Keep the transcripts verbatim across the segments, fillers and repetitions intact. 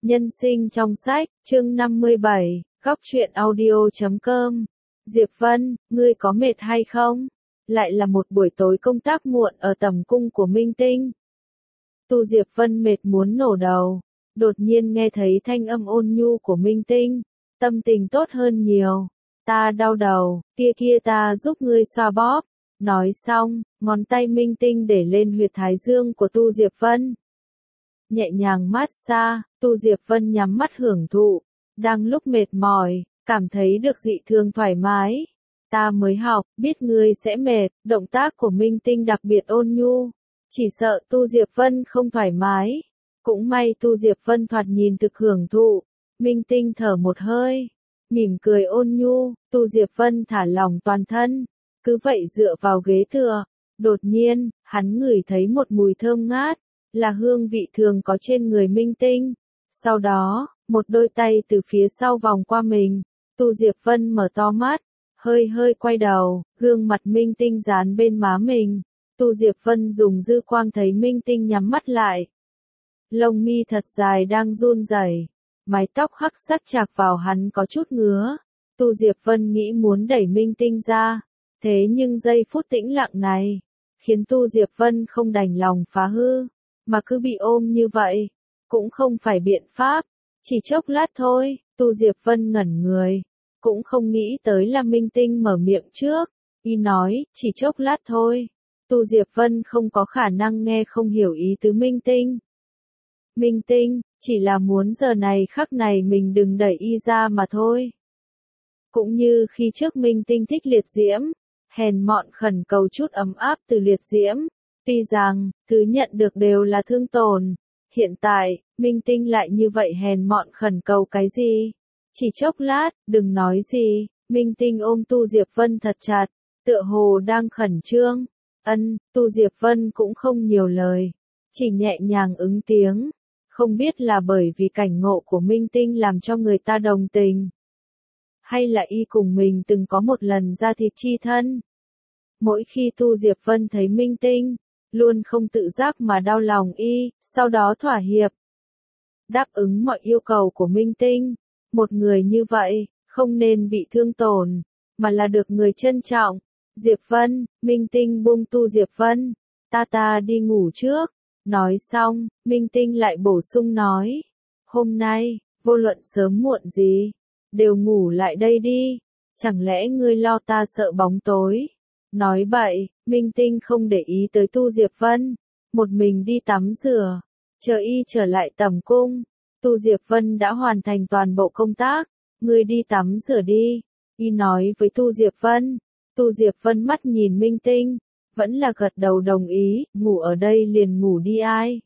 Nhân sinh trong sách, chương năm mươi bảy, góc truyện audio chấm com. Diệp Vân, ngươi có mệt hay không? Lại là một buổi tối công tác muộn ở tầm cung của Minh Tinh. Tu Diệp Vân mệt muốn nổ đầu, đột nhiên nghe thấy thanh âm ôn nhu của Minh Tinh, tâm tình tốt hơn nhiều. Ta đau đầu, kia kia ta giúp ngươi xoa bóp. Nói xong, ngón tay Minh Tinh để lên huyệt thái dương của Tu Diệp Vân. Nhẹ nhàng mát xa, Tu Diệp Vân nhắm mắt hưởng thụ, đang lúc mệt mỏi, cảm thấy được dị thường thoải mái. Ta mới học, biết ngươi sẽ mệt, động tác của Minh Tinh đặc biệt ôn nhu, chỉ sợ Tu Diệp Vân không thoải mái. Cũng may Tu Diệp Vân thoạt nhìn thực hưởng thụ, Minh Tinh thở một hơi, mỉm cười ôn nhu, Tu Diệp Vân thả lỏng toàn thân, cứ vậy dựa vào ghế tựa. Đột nhiên, hắn ngửi thấy một mùi thơm ngát, là hương vị thường có trên người Minh Tinh. Sau đó, một đôi tay từ phía sau vòng qua mình, Tu Diệp Vân mở to mắt, hơi hơi quay đầu, gương mặt Minh Tinh dán bên má mình. Tu Diệp Vân dùng dư quang thấy Minh Tinh nhắm mắt lại. Lông mi thật dài đang run rẩy, mái tóc hắc sắc chạc vào hắn có chút ngứa. Tu Diệp Vân nghĩ muốn đẩy Minh Tinh ra, thế nhưng giây phút tĩnh lặng này, khiến Tu Diệp Vân không đành lòng phá hư, mà cứ bị ôm như vậy, cũng không phải biện pháp. Chỉ chốc lát thôi, Tu Diệp Vân ngẩn người, cũng không nghĩ tới là Minh Tinh mở miệng trước, y nói, chỉ chốc lát thôi. Tu Diệp Vân không có khả năng nghe không hiểu ý tứ Minh Tinh. Minh Tinh, chỉ là muốn giờ này khắc này mình đừng đẩy y ra mà thôi. Cũng như khi trước Minh Tinh thích liệt diễm, hèn mọn khẩn cầu chút ấm áp từ liệt diễm, tuy rằng, thứ nhận được đều là thương tổn. Hiện tại, Minh Tinh lại như vậy hèn mọn khẩn cầu cái gì? Chỉ chốc lát, đừng nói gì, Minh Tinh ôm Tu Diệp Vân thật chặt, tựa hồ đang khẩn trương. Ân, Tu Diệp Vân cũng không nhiều lời, chỉ nhẹ nhàng ứng tiếng. Không biết là bởi vì cảnh ngộ của Minh Tinh làm cho người ta đồng tình, hay là y cùng mình từng có một lần ra thịt chi thân. Mỗi khi Tu Diệp Vân thấy Minh Tinh, luôn không tự giác mà đau lòng y, sau đó thỏa hiệp, đáp ứng mọi yêu cầu của Minh Tinh. Một người như vậy, không nên bị thương tổn, mà là được người trân trọng. Diệp Vân, Minh Tinh buông Tu Diệp Vân, ta ta đi ngủ trước. Nói xong, Minh Tinh lại bổ sung nói, hôm nay, vô luận sớm muộn gì, đều ngủ lại đây đi, chẳng lẽ ngươi lo ta sợ bóng tối. Nói bậy, Minh Tinh không để ý tới Tu Diệp Vân, một mình đi tắm rửa, chờ y trở lại tầm cung. Tu Diệp Vân đã hoàn thành toàn bộ công tác, ngươi đi tắm rửa đi, y nói với Tu Diệp Vân. Tu Diệp Vân mắt nhìn Minh Tinh, vẫn là gật đầu đồng ý, ngủ ở đây liền ngủ đi ai.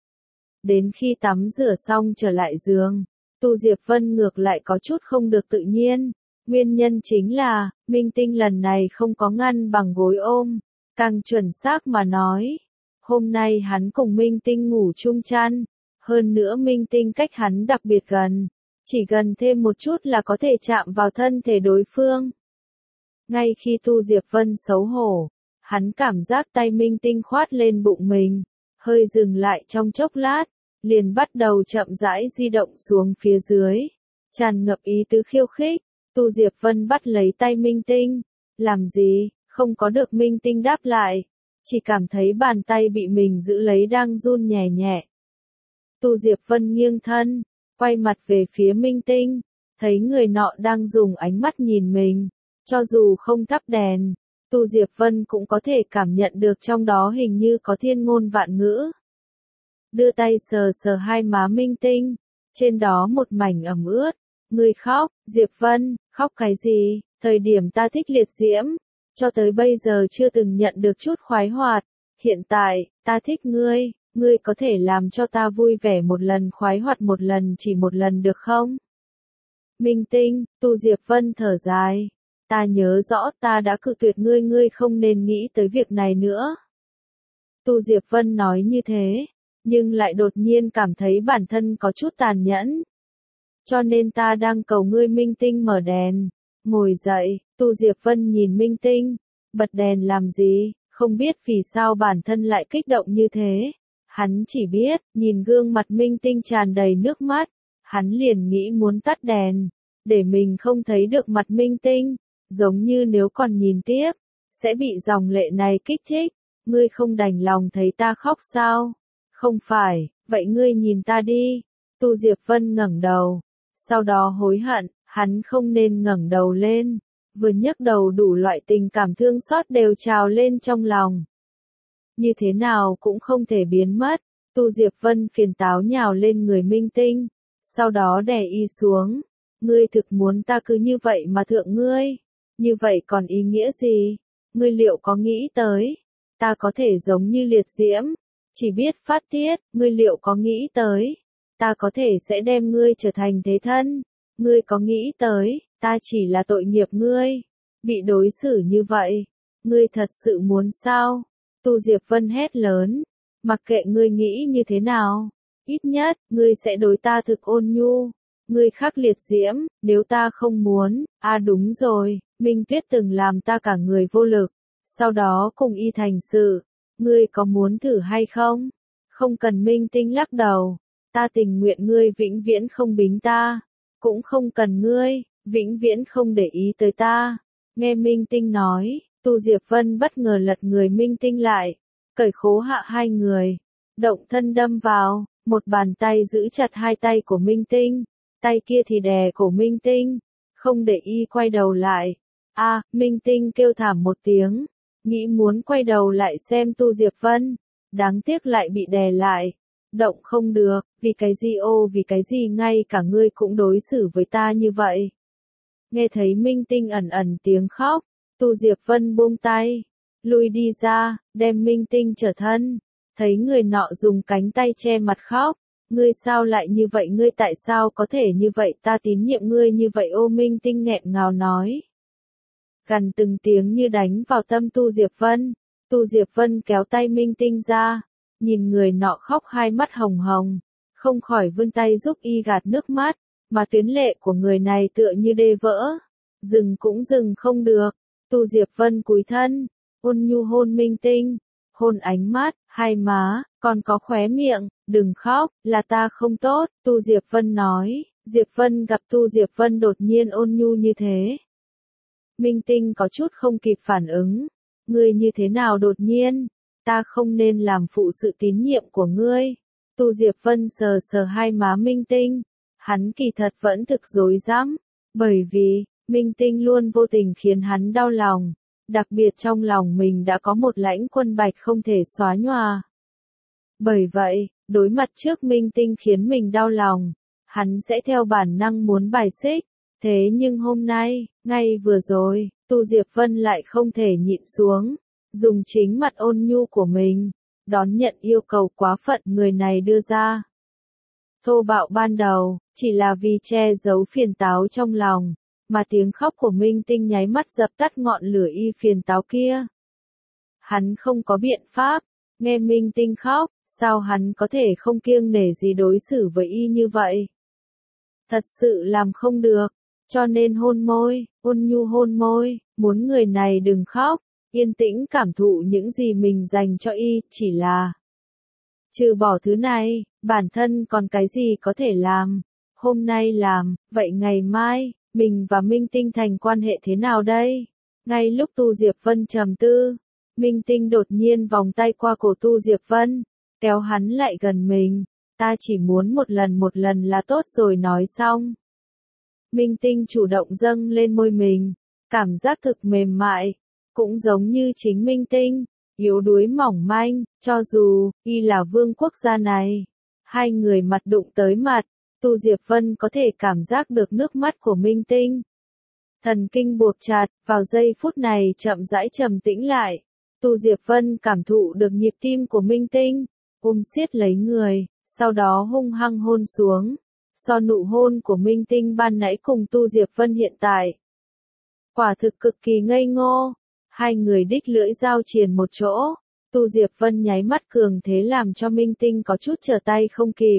Đến khi tắm rửa xong trở lại giường, Tu Diệp Vân ngược lại có chút không được tự nhiên. Nguyên nhân chính là, Minh Tinh lần này không có ngăn bằng gối ôm, càng chuẩn xác mà nói. Hôm nay hắn cùng Minh Tinh ngủ chung chăn, hơn nữa Minh Tinh cách hắn đặc biệt gần, chỉ gần thêm một chút là có thể chạm vào thân thể đối phương. Ngay khi Tu Diệp Vân xấu hổ, hắn cảm giác tay Minh Tinh khoát lên bụng mình, hơi dừng lại trong chốc lát, liền bắt đầu chậm rãi di động xuống phía dưới, tràn ngập ý tứ khiêu khích. Tu Diệp Vân bắt lấy tay Minh Tinh, làm gì, không có được Minh Tinh đáp lại, chỉ cảm thấy bàn tay bị mình giữ lấy đang run nhẹ nhẹ. Tu Diệp Vân nghiêng thân, quay mặt về phía Minh Tinh, thấy người nọ đang dùng ánh mắt nhìn mình, cho dù không thắp đèn, Tu Diệp Vân cũng có thể cảm nhận được trong đó hình như có thiên ngôn vạn ngữ. Đưa tay sờ sờ hai má Minh Tinh, trên đó một mảnh ẩm ướt. Ngươi khóc, Diệp Vân, khóc cái gì? Thời điểm ta thích liệt diễm, cho tới bây giờ chưa từng nhận được chút khoái hoạt. Hiện tại, ta thích ngươi, ngươi có thể làm cho ta vui vẻ một lần, khoái hoạt một lần, chỉ một lần được không? Minh Tinh, Tu Diệp Vân thở dài. Ta nhớ rõ ta đã cự tuyệt ngươi, ngươi không nên nghĩ tới việc này nữa. Tu Diệp Vân nói như thế, nhưng lại đột nhiên cảm thấy bản thân có chút tàn nhẫn. Cho nên ta đang cầu ngươi. Minh Tinh mở đèn, ngồi dậy. Tu Diệp Vân nhìn Minh Tinh, bật đèn làm gì, không biết vì sao bản thân lại kích động như thế. Hắn chỉ biết, nhìn gương mặt Minh Tinh tràn đầy nước mắt, hắn liền nghĩ muốn tắt đèn, để mình không thấy được mặt Minh Tinh, giống như nếu còn nhìn tiếp, sẽ bị dòng lệ này kích thích. Ngươi không đành lòng thấy ta khóc sao? Không phải, vậy ngươi nhìn ta đi. Tu Diệp Vân ngẩng đầu, sau đó hối hận, hắn không nên ngẩng đầu lên. Vừa nhấc đầu đủ loại tình cảm thương xót đều trào lên trong lòng. Như thế nào cũng không thể biến mất. Tu Diệp Vân phiền táo nhào lên người Minh Tinh, sau đó đè y xuống. Ngươi thực muốn ta cứ như vậy mà thượng ngươi? Như vậy còn ý nghĩa gì? Ngươi liệu có nghĩ tới, ta có thể giống như liệt diễm, chỉ biết phát tiết? Ngươi liệu có nghĩ tới, ta có thể sẽ đem ngươi trở thành thế thân? Ngươi có nghĩ tới, ta chỉ là tội nghiệp ngươi, bị đối xử như vậy? Ngươi thật sự muốn sao? Tu Diệp Vân hét lớn, mặc kệ ngươi nghĩ như thế nào, ít nhất, ngươi sẽ đối ta thực ôn nhu. Ngươi khắc liệt diễm, nếu ta không muốn, à đúng rồi, Minh Tuyết từng làm ta cả người vô lực, sau đó cùng y thành sự, ngươi có muốn thử hay không? Không cần. Minh Tinh lắc đầu, ta tình nguyện ngươi vĩnh viễn không bính ta, cũng không cần ngươi, vĩnh viễn không để ý tới ta. Nghe Minh Tinh nói, Tu Diệp Vân bất ngờ lật người Minh Tinh lại, cởi khố hạ hai người, động thân đâm vào, một bàn tay giữ chặt hai tay của Minh Tinh, tay kia thì đè cổ Minh Tinh, không để y quay đầu lại. A, Minh Tinh kêu thảm một tiếng, nghĩ muốn quay đầu lại xem Tu Diệp Vân, đáng tiếc lại bị đè lại. Động không được, vì cái gì ô vì cái gì ngay cả ngươi cũng đối xử với ta như vậy. Nghe thấy Minh Tinh ẩn ẩn tiếng khóc, Tu Diệp Vân buông tay, lui đi ra, đem Minh Tinh trở thân, thấy người nọ dùng cánh tay che mặt khóc. Ngươi sao lại như vậy? Ngươi tại sao có thể như vậy? Ta tín nhiệm ngươi như vậy. Ô Minh Tinh nghẹn ngào nói. Gần từng tiếng như đánh vào tâm Tu Diệp Vân. Tu Diệp Vân kéo tay Minh Tinh ra, nhìn người nọ khóc hai mắt hồng hồng, không khỏi vươn tay giúp y gạt nước mắt, mà tuyến lệ của người này tựa như đê vỡ, dừng cũng dừng không được. Tu Diệp Vân cúi thân, ôn nhu hôn Minh Tinh, hôn ánh mắt, hai má, còn có khóe miệng. Đừng khóc, là ta không tốt, Tu Diệp Vân nói. Diệp Vân gặp Tu Diệp Vân đột nhiên ôn nhu như thế, Minh Tinh có chút không kịp phản ứng. Ngươi như thế nào đột nhiên? Ta không nên làm phụ sự tín nhiệm của ngươi. Tu Diệp Vân sờ sờ hai má Minh Tinh, hắn kỳ thật vẫn thực rối rắm, bởi vì Minh Tinh luôn vô tình khiến hắn đau lòng, đặc biệt trong lòng mình đã có một lãnh quân bạch không thể xóa nhòa. Bởi vậy, đối mặt trước Minh Tinh khiến mình đau lòng, hắn sẽ theo bản năng muốn bài xích. Thế nhưng hôm nay, ngay vừa rồi, Tu Diệp Vân lại không thể nhịn xuống, dùng chính mặt ôn nhu của mình, đón nhận yêu cầu quá phận người này đưa ra. Thô bạo ban đầu, chỉ là vì che giấu phiền táo trong lòng, mà tiếng khóc của Minh Tinh nháy mắt dập tắt ngọn lửa y phiền táo kia. Hắn không có biện pháp, nghe Minh Tinh khóc, sao hắn có thể không kiêng nể gì đối xử với y như vậy? Thật sự làm không được, cho nên hôn môi, ôn nhu hôn môi, muốn người này đừng khóc, yên tĩnh cảm thụ những gì mình dành cho y, chỉ là trừ bỏ thứ này, bản thân còn cái gì có thể làm? Hôm nay làm, vậy ngày mai, mình và Minh Tinh thành quan hệ thế nào đây? Ngay lúc Tu Diệp Vân trầm tư, Minh Tinh đột nhiên vòng tay qua cổ Tu Diệp Vân, kéo hắn lại gần mình. Ta chỉ muốn một lần một lần là tốt rồi nói xong. Minh Tinh chủ động dâng lên môi mình, cảm giác thực mềm mại, cũng giống như chính Minh Tinh, yếu đuối mỏng manh, cho dù y là vương quốc gia này. Hai người mặt đụng tới mặt, Tu Diệp Vân có thể cảm giác được nước mắt của Minh Tinh. Thần kinh buộc chặt, vào giây phút này chậm rãi trầm tĩnh lại. Tu Diệp Vân cảm thụ được nhịp tim của Minh Tinh, ôm siết lấy người, sau đó hung hăng hôn xuống. So nụ hôn của Minh Tinh ban nãy cùng Tu Diệp Vân hiện tại, quả thực cực kỳ ngây ngô. Hai người đích lưỡi giao triền một chỗ, Tu Diệp Vân nháy mắt cường thế làm cho Minh Tinh có chút trở tay không kịp.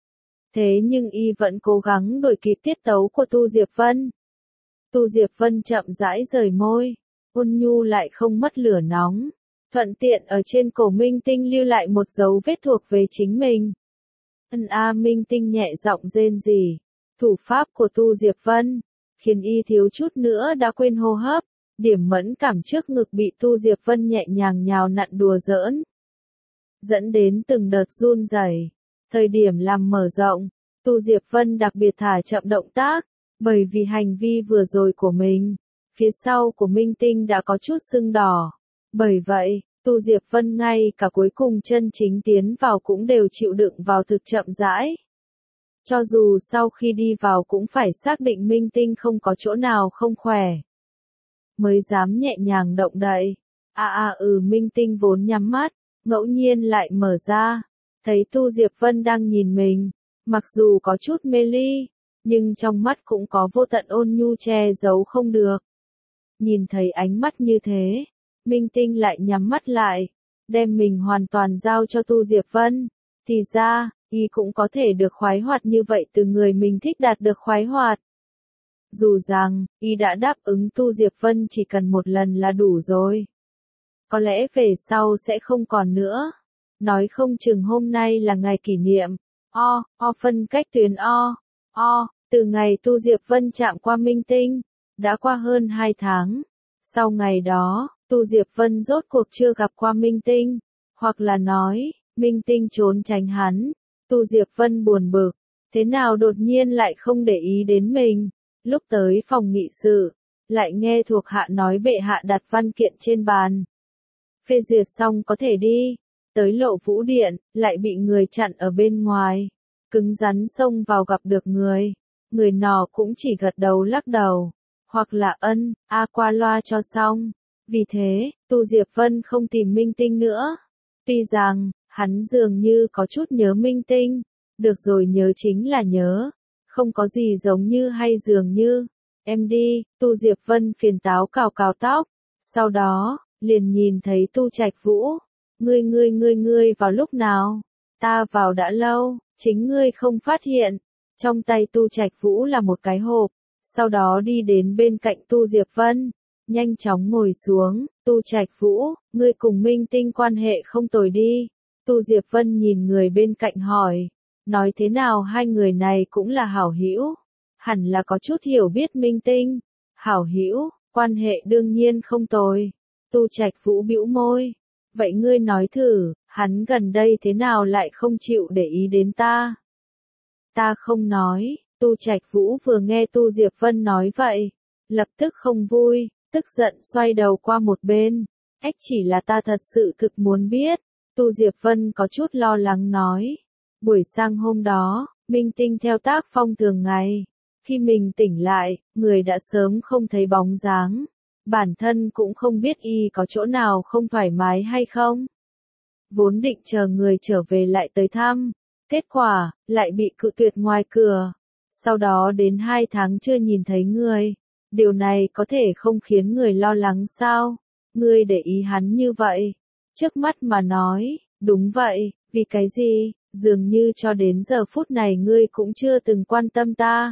Thế nhưng y vẫn cố gắng đuổi kịp tiết tấu của Tu Diệp Vân. Tu Diệp Vân chậm rãi rời môi, ôn nhu lại không mất lửa nóng, thuận tiện ở trên cổ Minh Tinh lưu lại một dấu vết thuộc về chính mình. Ân A Minh Tinh nhẹ giọng rên rỉ. Thủ pháp của Tu Diệp Vân, khiến y thiếu chút nữa đã quên hô hấp. Điểm mẫn cảm trước ngực bị Tu Diệp Vân nhẹ nhàng nhào nặn đùa giỡn, dẫn đến từng đợt run rẩy. Thời điểm làm mở rộng, Tu Diệp Vân đặc biệt thả chậm động tác, bởi vì hành vi vừa rồi của mình, phía sau của Minh Tinh đã có chút sưng đỏ. Bởi vậy, Tu Diệp Vân ngay cả cuối cùng chân chính tiến vào cũng đều chịu đựng vào thực chậm rãi. Cho dù sau khi đi vào cũng phải xác định Minh Tinh không có chỗ nào không khỏe, mới dám nhẹ nhàng động đậy. À à ừ Minh Tinh vốn nhắm mắt, ngẫu nhiên lại mở ra, thấy Tu Diệp Vân đang nhìn mình, mặc dù có chút mê ly, nhưng trong mắt cũng có vô tận ôn nhu che giấu không được. Nhìn thấy ánh mắt như thế, Minh Tinh lại nhắm mắt lại, đem mình hoàn toàn giao cho Tu Diệp Vân. Thì ra, y cũng có thể được khoái hoạt như vậy từ người mình thích đạt được khoái hoạt. Dù rằng, y đã đáp ứng Tu Diệp Vân chỉ cần một lần là đủ rồi. Có lẽ về sau sẽ không còn nữa. Nói không chừng hôm nay là ngày kỷ niệm. O, O phân cách tuyến O, O, từ ngày Tu Diệp Vân chạm qua Minh Tinh, đã qua hơn hai tháng. Sau ngày đó, Tu Diệp Vân rốt cuộc chưa gặp qua Minh Tinh, hoặc là nói, Minh Tinh trốn tránh hắn. Tu Diệp Vân buồn bực, thế nào đột nhiên lại không để ý đến mình. Lúc tới phòng nghị sự, lại nghe thuộc hạ nói bệ hạ đặt văn kiện trên bàn. Phê duyệt xong có thể đi, tới Lộ Vũ Điện, lại bị người chặn ở bên ngoài. Cứng rắn xông vào gặp được người, người nọ cũng chỉ gật đầu lắc đầu, hoặc là ân, a qua loa cho xong. Vì thế, Tu Diệp Vân không tìm Minh Tinh nữa. Tuy rằng, hắn dường như có chút nhớ Minh Tinh, được rồi nhớ chính là nhớ, không có gì giống như hay dường như. Em đi, Tu Diệp Vân phiền táo cào cào tóc, sau đó, liền nhìn thấy Tu Trạch Vũ. Ngươi ngươi ngươi ngươi vào lúc nào? Ta vào đã lâu, chính ngươi không phát hiện. Trong tay Tu Trạch Vũ là một cái hộp, sau đó đi đến bên cạnh Tu Diệp Vân, nhanh chóng ngồi xuống. Tu Trạch Vũ, ngươi cùng Minh Tinh quan hệ không tồi đi. Tu Diệp Vân nhìn người bên cạnh hỏi, nói thế nào hai người này cũng là hảo hữu, hẳn là có chút hiểu biết Minh Tinh. Hảo hữu, quan hệ đương nhiên không tồi. Tu Trạch Vũ bĩu môi, vậy ngươi nói thử, hắn gần đây thế nào lại không chịu để ý đến ta? Ta không nói. Tu Trạch Vũ vừa nghe Tu Diệp Vân nói vậy, lập tức không vui, tức giận xoay đầu qua một bên. Ách chỉ là ta thật sự thực muốn biết. Tu Diệp Vân có chút lo lắng nói. Buổi sang hôm đó, Minh Tinh theo tác phong thường ngày. Khi mình tỉnh lại, người đã sớm không thấy bóng dáng. Bản thân cũng không biết y có chỗ nào không thoải mái hay không. Vốn định chờ người trở về lại tới thăm. Kết quả, lại bị cự tuyệt ngoài cửa. Sau đó đến hai tháng chưa nhìn thấy người. Điều này có thể không khiến người lo lắng sao? Ngươi để ý hắn như vậy. Trước mắt mà nói, đúng vậy, vì cái gì, dường như cho đến giờ phút này ngươi cũng chưa từng quan tâm ta.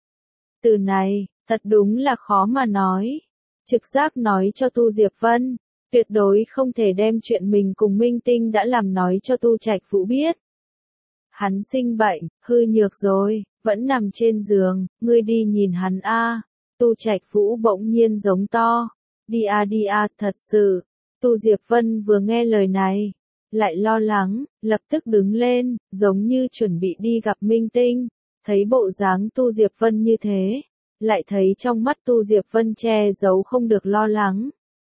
Từ này, thật đúng là khó mà nói. Trực giác nói cho Tu Diệp Vân, tuyệt đối không thể đem chuyện mình cùng Minh Tinh đã làm nói cho Tu Trạch Vũ biết. Hắn sinh bệnh, hư nhược rồi, vẫn nằm trên giường, ngươi đi nhìn hắn a. Tu Trạch Vũ bỗng nhiên giống to, đi a đi a, thật sự. Tu Diệp Vân vừa nghe lời này, lại lo lắng, lập tức đứng lên, giống như chuẩn bị đi gặp Minh Tinh. Thấy bộ dáng Tu Diệp Vân như thế, lại thấy trong mắt Tu Diệp Vân che giấu không được lo lắng.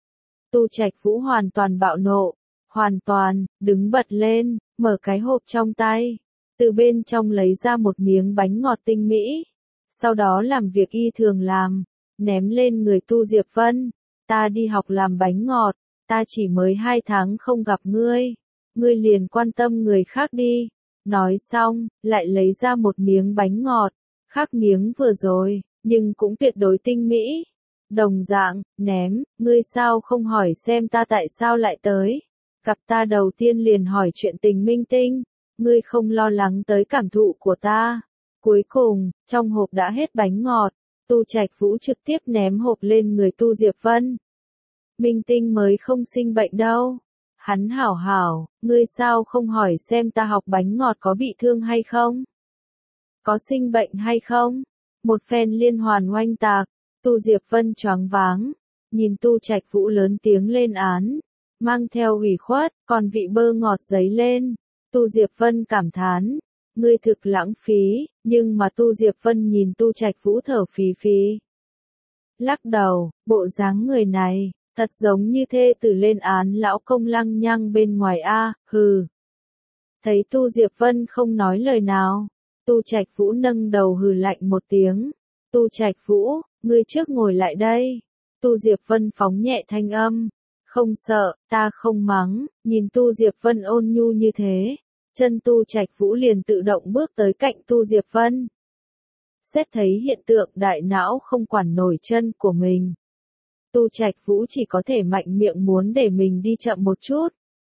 Tu Trạch Vũ hoàn toàn bạo nộ, hoàn toàn, đứng bật lên, mở cái hộp trong tay, từ bên trong lấy ra một miếng bánh ngọt tinh mỹ, sau đó làm việc y thường làm, ném lên người Tu Diệp Vân. Ta đi học làm bánh ngọt, ta chỉ mới hai tháng không gặp ngươi, ngươi liền quan tâm người khác đi. Nói xong, lại lấy ra một miếng bánh ngọt, khác miếng vừa rồi, nhưng cũng tuyệt đối tinh mỹ. Đồng dạng, ném, ngươi sao không hỏi xem ta tại sao lại tới. Gặp ta đầu tiên liền hỏi chuyện tình Minh Tinh, ngươi không lo lắng tới cảm thụ của ta. Cuối cùng, trong hộp đã hết bánh ngọt, Tu Trạch Vũ trực tiếp ném hộp lên người Tu Diệp Vân. Minh Tinh mới không sinh bệnh đâu. Hắn hảo hảo, ngươi sao không hỏi xem ta học bánh ngọt có bị thương hay không? Có sinh bệnh hay không? Một phen liên hoàn oanh tạc, Tu Diệp Vân choáng váng, nhìn Tu Trạch Vũ lớn tiếng lên án, mang theo ủy khuất, còn vị bơ ngọt giấy lên. Tu Diệp Vân cảm thán, ngươi thực lãng phí, nhưng mà Tu Diệp Vân nhìn Tu Trạch Vũ thở phì phì. Lắc đầu, bộ dáng người này, thật giống như thê tử lên án lão công lăng nhăng bên ngoài a, hừ. Thấy Tu Diệp Vân không nói lời nào, Tu Trạch Vũ nâng đầu hừ lạnh một tiếng. Tu Trạch Vũ, ngươi trước ngồi lại đây. Tu Diệp Vân phóng nhẹ thanh âm. Không sợ, ta không mắng, nhìn Tu Diệp Vân ôn nhu như thế. Chân Tu Trạch Vũ liền tự động bước tới cạnh Tu Diệp Vân. Xét thấy hiện tượng đại não không quản nổi chân của mình. Tu Trạch Vũ chỉ có thể mạnh miệng muốn để mình đi chậm một chút.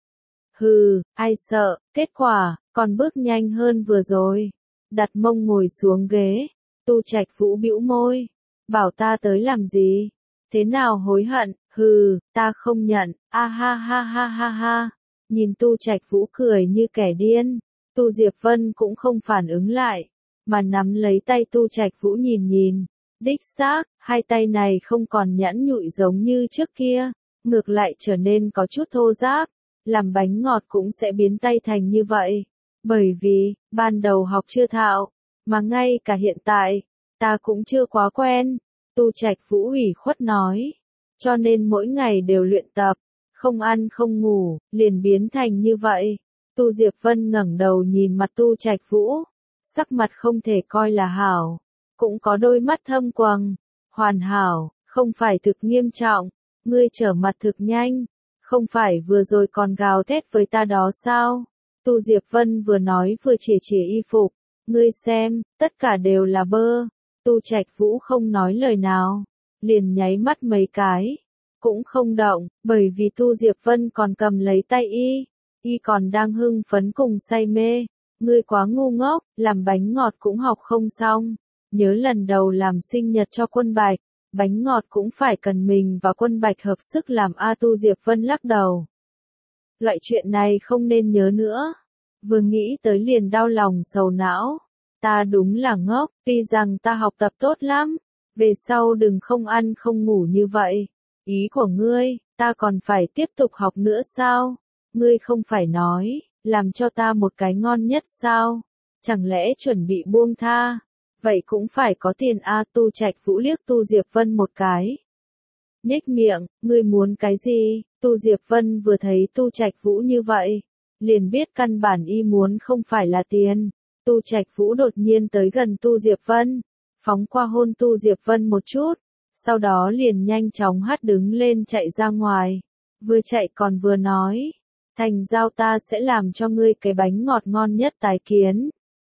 Hừ, ai sợ, kết quả, còn bước nhanh hơn vừa rồi. Đặt mông ngồi xuống ghế, Tu Trạch Vũ bĩu môi, bảo ta tới làm gì? Thế nào hối hận? Hừ, ta không nhận, a ha ha ha ha ha. Nhìn Tu Trạch Vũ cười như kẻ điên, Tu Diệp Vân cũng không phản ứng lại, mà nắm lấy tay Tu Trạch Vũ nhìn nhìn. Đích xác, hai tay này không còn nhẵn nhụi giống như trước kia, ngược lại trở nên có chút thô ráp. Làm bánh ngọt cũng sẽ biến tay thành như vậy. Bởi vì, ban đầu học chưa thạo, mà ngay cả hiện tại, ta cũng chưa quá quen. Tu Trạch Vũ ủy khuất nói. Cho nên mỗi ngày đều luyện tập, không ăn không ngủ, liền biến thành như vậy. Tu Diệp Vân ngẩng đầu nhìn mặt Tu Trạch Vũ, sắc mặt không thể coi là hảo, cũng có đôi mắt thâm quầng. Hoàn hảo, không phải thực nghiêm trọng, ngươi trở mặt thực nhanh, không phải vừa rồi còn gào thét với ta đó sao? Tu Diệp Vân vừa nói vừa chìa chìa y phục, ngươi xem, tất cả đều là bơ. Tu Trạch Vũ không nói lời nào, liền nháy mắt mấy cái, cũng không động, bởi vì Tu Diệp Vân còn cầm lấy tay y, y còn đang hưng phấn cùng say mê. Ngươi quá ngu ngốc, làm bánh ngọt cũng học không xong. Nhớ lần đầu làm sinh nhật cho Quân Bạch, bánh ngọt cũng phải cần mình và Quân Bạch hợp sức làm a. Tu Diệp Vân lắc đầu. Loại chuyện này không nên nhớ nữa. Vừa nghĩ tới liền đau lòng sầu não. Ta đúng là ngốc, tuy rằng ta học tập tốt lắm, về sau đừng không ăn không ngủ như vậy. Ý của ngươi, ta còn phải tiếp tục học nữa sao? Ngươi không phải nói, làm cho ta một cái ngon nhất sao? Chẳng lẽ chuẩn bị buông tha? Vậy cũng phải có tiền a. Tu Trạch Vũ liếc Tu Diệp Vân một cái. Nhếch miệng, ngươi muốn cái gì? Tu Diệp Vân vừa thấy Tu Trạch Vũ như vậy, liền biết căn bản y muốn không phải là tiền. Tu Trạch Vũ đột nhiên tới gần Tu Diệp Vân, phóng qua hôn Tu Diệp Vân một chút, sau đó liền nhanh chóng hất đứng lên chạy ra ngoài, vừa chạy còn vừa nói, thành giao ta sẽ làm cho ngươi cái bánh ngọt ngon nhất tái kiến.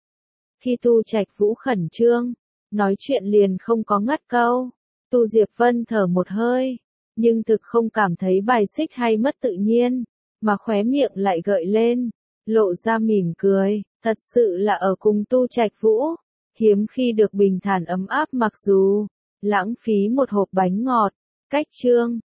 Khi Tu Trạch Vũ khẩn trương, nói chuyện liền không có ngắt câu, Tu Diệp Vân thở một hơi, nhưng thực không cảm thấy bài xích hay mất tự nhiên, mà khóe miệng lại gợi lên, lộ ra mỉm cười, thật sự là ở cùng Tu Trạch Vũ, hiếm khi được bình thản ấm áp mặc dù lãng phí một hộp bánh ngọt. Cách chương